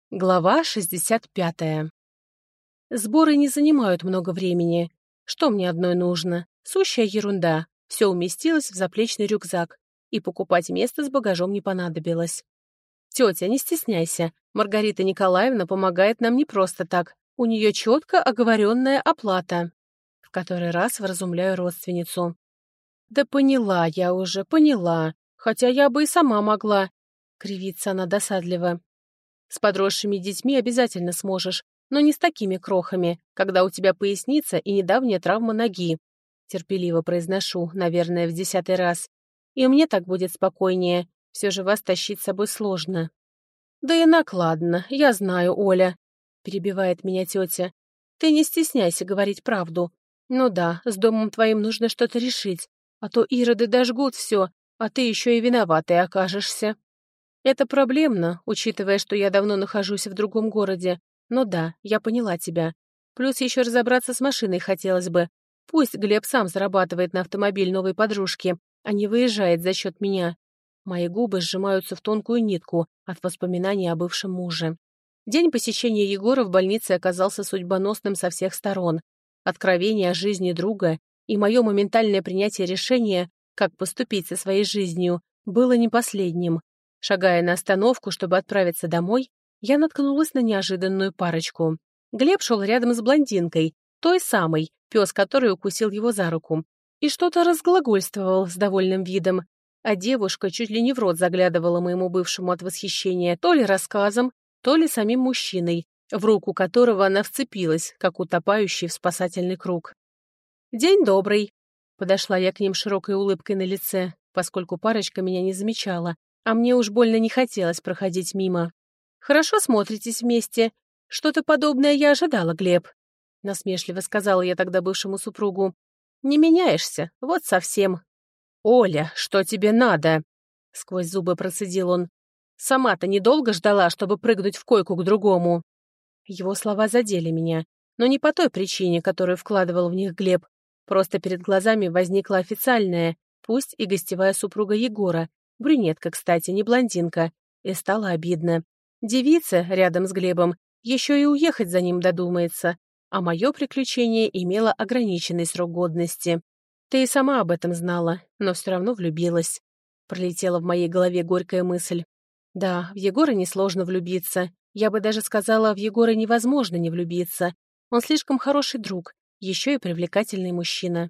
Глава 65. Сборы не занимают много времени. Что мне одной нужно? Сущая ерунда. Все уместилось в заплечный рюкзак, и покупать место с багажом не понадобилось. Тетя, не стесняйся. Маргарита Николаевна помогает нам не просто так. У нее четко оговоренная оплата. В который раз вразумляю родственницу. Да поняла я уже, поняла. Хотя я бы и сама могла. Кривится она досадливо. С подросшими детьми обязательно сможешь, но не с такими крохами, когда у тебя поясница и недавняя травма ноги. Терпеливо произношу, наверное, в 10-й раз. И мне так будет спокойнее. Все же вас тащить с собой сложно. Да и накладно, я знаю, Оля, перебивает меня тетя. Ты не стесняйся говорить правду. Ну да, с домом твоим нужно что-то решить, а то ироды дожгут все, а ты еще и виноватой окажешься. Это проблемно, учитывая, что я давно нахожусь в другом городе. Но да, я поняла тебя. Плюс еще разобраться с машиной хотелось бы. Пусть Глеб сам зарабатывает на автомобиль новой подружки, а не выезжает за счет меня. Мои губы сжимаются в тонкую нитку от воспоминаний о бывшем муже. День посещения Егора в больнице оказался судьбоносным со всех сторон. Откровение о жизни друга и мое моментальное принятие решения, как поступить со своей жизнью, было не последним. Шагая на остановку, чтобы отправиться домой, я наткнулась на неожиданную парочку. Глеб шел рядом с блондинкой, той самой, пес который укусил его за руку, и что-то разглагольствовал с довольным видом, а девушка чуть ли не в рот заглядывала моему бывшему от восхищения то ли рассказом, то ли самим мужчиной, в руку которого она вцепилась, как утопающий в спасательный круг. «День добрый!» Подошла я к ним широкой улыбкой на лице, поскольку парочка меня не замечала, а мне уж больно не хотелось проходить мимо. «Хорошо смотритесь вместе. Что-то подобное я ожидала, Глеб», — насмешливо сказала я тогда бывшему супругу. «Не меняешься, вот совсем». «Оля, что тебе надо?» — сквозь зубы процедил он. «Сама-то недолго ждала, чтобы прыгнуть в койку к другому». Его слова задели меня, но не по той причине, которую вкладывал в них Глеб. Просто перед глазами возникла официальная, пусть и гостевая супруга Егора, брюнетка, кстати, не блондинка, и стало обидно. Девица рядом с Глебом еще и уехать за ним додумается, а мое приключение имело ограниченный срок годности. Ты и сама об этом знала, но все равно влюбилась. Пролетела в моей голове горькая мысль. Да, в Егора несложно влюбиться. Я бы даже сказала, в Егора невозможно не влюбиться. Он слишком хороший друг, еще и привлекательный мужчина.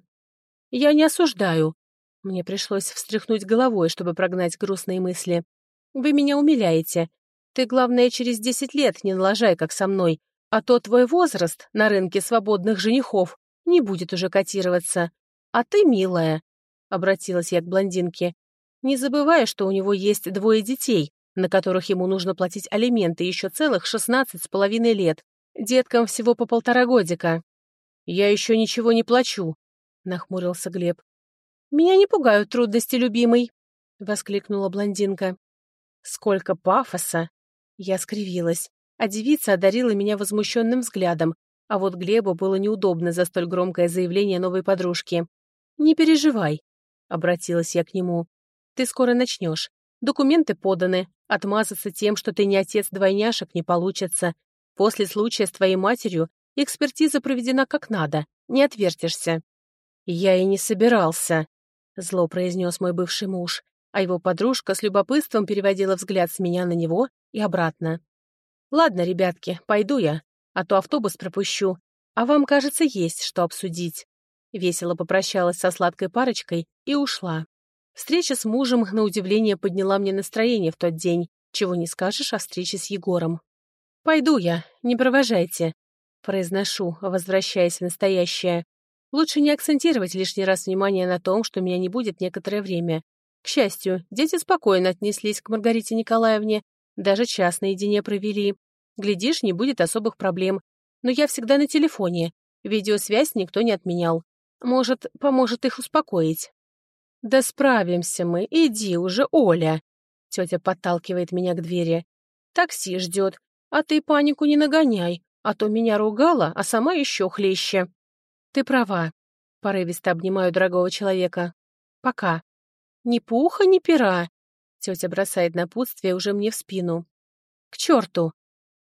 Я не осуждаю. Мне пришлось встряхнуть головой, чтобы прогнать грустные мысли. Вы меня умиляете. Ты, главное, через 10 лет не налажай, как со мной, а то твой возраст на рынке свободных женихов не будет уже котироваться. А ты, милая, — обратилась я к блондинке, — не забывай, что у него есть 2 детей, на которых ему нужно платить алименты еще целых 16,5 лет. Деткам всего по 1,5 годика. «Я еще ничего не плачу», — нахмурился Глеб. «Меня не пугают трудности, любимый», — воскликнула блондинка. «Сколько пафоса!» Я скривилась, а девица одарила меня возмущенным взглядом, а вот Глебу было неудобно за столь громкое заявление новой подружки. «Не переживай», — обратилась я к нему. «Ты скоро начнешь. Документы поданы. Отмазаться тем, что ты не отец двойняшек, не получится. После случая с твоей матерью экспертиза проведена как надо. Не отвертишься». «Я и не собирался», — зло произнес мой бывший муж, а его подружка с любопытством переводила взгляд с меня на него и обратно. «Ладно, ребятки, пойду я, а то автобус пропущу. А вам, кажется, есть что обсудить». Весело попрощалась со сладкой парочкой и ушла. Встреча с мужем, на удивление, подняла мне настроение в тот день, чего не скажешь о встрече с Егором. «Пойду я, не провожайте», — произношу, возвращаясь в настоящее. Лучше не акцентировать лишний раз внимание на том, что меня не будет некоторое время. К счастью, дети спокойно отнеслись к Маргарите Николаевне, даже час наедине провели. Глядишь, не будет особых проблем. Но я всегда на телефоне, видеосвязь никто не отменял. Может, поможет их успокоить. «Да справимся мы, иди уже, Оля!» Тетя подталкивает меня к двери. «Такси ждет, а ты панику не нагоняй, а то меня ругала, а сама еще хлеще». «Ты права», — порывисто обнимаю дорогого человека. «Пока». «Ни пуха, ни пера», — тетя бросает напутствие уже мне в спину. «К черту!» —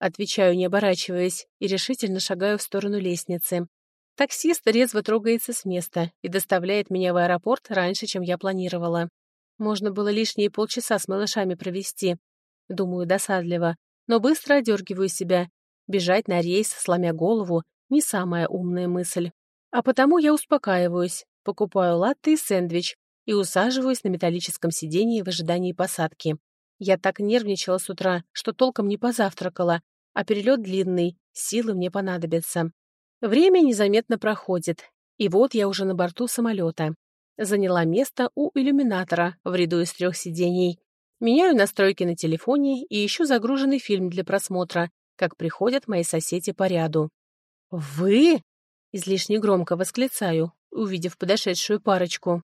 Отвечаю, не оборачиваясь, и решительно шагаю в сторону лестницы. Таксист резво трогается с места и доставляет меня в аэропорт раньше, чем я планировала. Можно было лишние полчаса с малышами провести. Думаю досадливо, но быстро одергиваю себя. Бежать на рейс, сломя голову, не самая умная мысль. А потому я успокаиваюсь, покупаю латте и сэндвич и усаживаюсь на металлическом сиденье в ожидании посадки. Я так нервничала с утра, что толком не позавтракала, а перелет длинный, силы мне понадобятся. Время незаметно проходит, и вот я уже на борту самолета. Заняла место у иллюминатора в ряду из 3 сидений. Меняю настройки на телефоне и ищу загруженный фильм для просмотра, как приходят мои соседи по ряду. «Вы?» — излишне громко восклицаю, увидев подошедшую парочку.